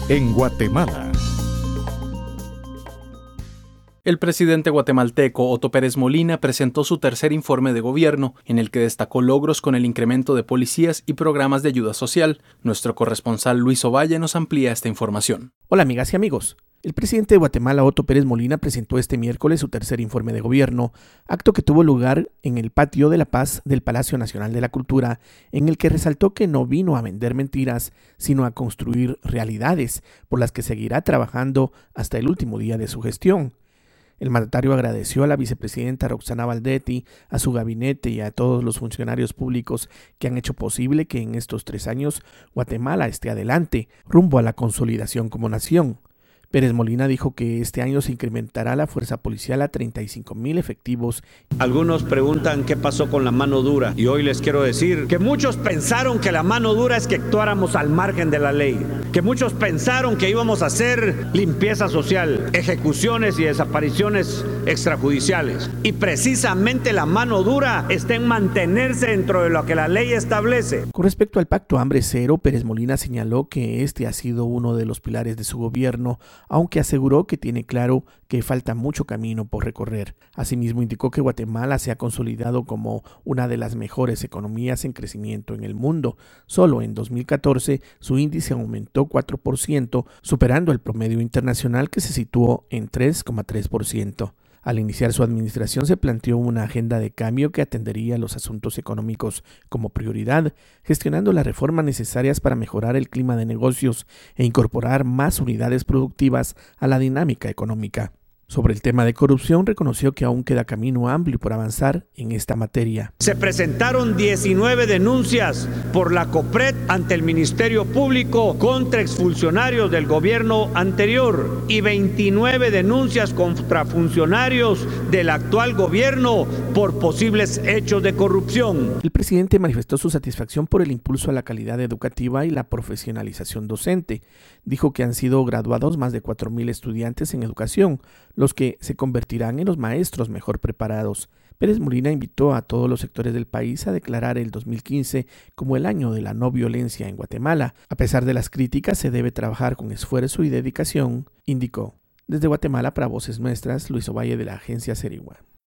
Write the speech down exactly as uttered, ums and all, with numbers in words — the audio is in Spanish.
en Guatemala. El presidente guatemalteco Otto Pérez Molina presentó su tercer informe de gobierno, en el que destacó logros con el incremento de policías y programas de ayuda social. Nuestro corresponsal Luis Ovalle nos amplía esta información. Hola amigas y amigos. El presidente de Guatemala, Otto Pérez Molina, presentó este miércoles su tercer informe de gobierno, acto que tuvo lugar en el Patio de la Paz del Palacio Nacional de la Cultura, en el que resaltó que no vino a vender mentiras, sino a construir realidades por las que seguirá trabajando hasta el último día de su gestión. El mandatario agradeció a la vicepresidenta Roxana Valdetti, a su gabinete y a todos los funcionarios públicos que han hecho posible que en estos tres años Guatemala esté adelante, rumbo a la consolidación como nación. Pérez Molina dijo que este año se incrementará la fuerza policial a treinta y cinco mil efectivos. Algunos preguntan qué pasó con la mano dura y hoy les quiero decir que muchos pensaron que la mano dura es que actuáramos al margen de la ley, que muchos pensaron que íbamos a hacer limpieza social, ejecuciones y desapariciones extrajudiciales, y precisamente la mano dura está en mantenerse dentro de lo que la ley establece. Con respecto al Pacto Hambre Cero, Pérez Molina señaló que este ha sido uno de los pilares de su gobierno, aunque aseguró que tiene claro que falta mucho camino por recorrer. Asimismo, indicó que Guatemala se ha consolidado como una de las mejores economías en crecimiento en el mundo. Solo en dos mil catorce su índice aumentó cuatro por ciento, superando el promedio internacional que se situó en tres coma tres por ciento. Al iniciar su administración se planteó una agenda de cambio que atendería los asuntos económicos como prioridad, gestionando las reformas necesarias para mejorar el clima de negocios e incorporar más unidades productivas a la dinámica económica. Sobre el tema de corrupción, reconoció que aún queda camino amplio por avanzar en esta materia. Se presentaron diecinueve denuncias por la COPRED ante el Ministerio Público contra exfuncionarios del gobierno anterior y veintinueve denuncias contra funcionarios del actual gobierno por posibles hechos de corrupción. El presidente manifestó su satisfacción por el impulso a la calidad educativa y la profesionalización docente. Dijo que han sido graduados más de cuatro mil estudiantes en educación, los que se convertirán en los maestros mejor preparados. Pérez Molina invitó a todos los sectores del país a declarar el dos mil quince como el año de la no violencia en Guatemala. A pesar de las críticas, se debe trabajar con esfuerzo y dedicación, indicó. Desde Guatemala, para Voces Nuestras, Luis Ovalle, de la agencia Cerigua.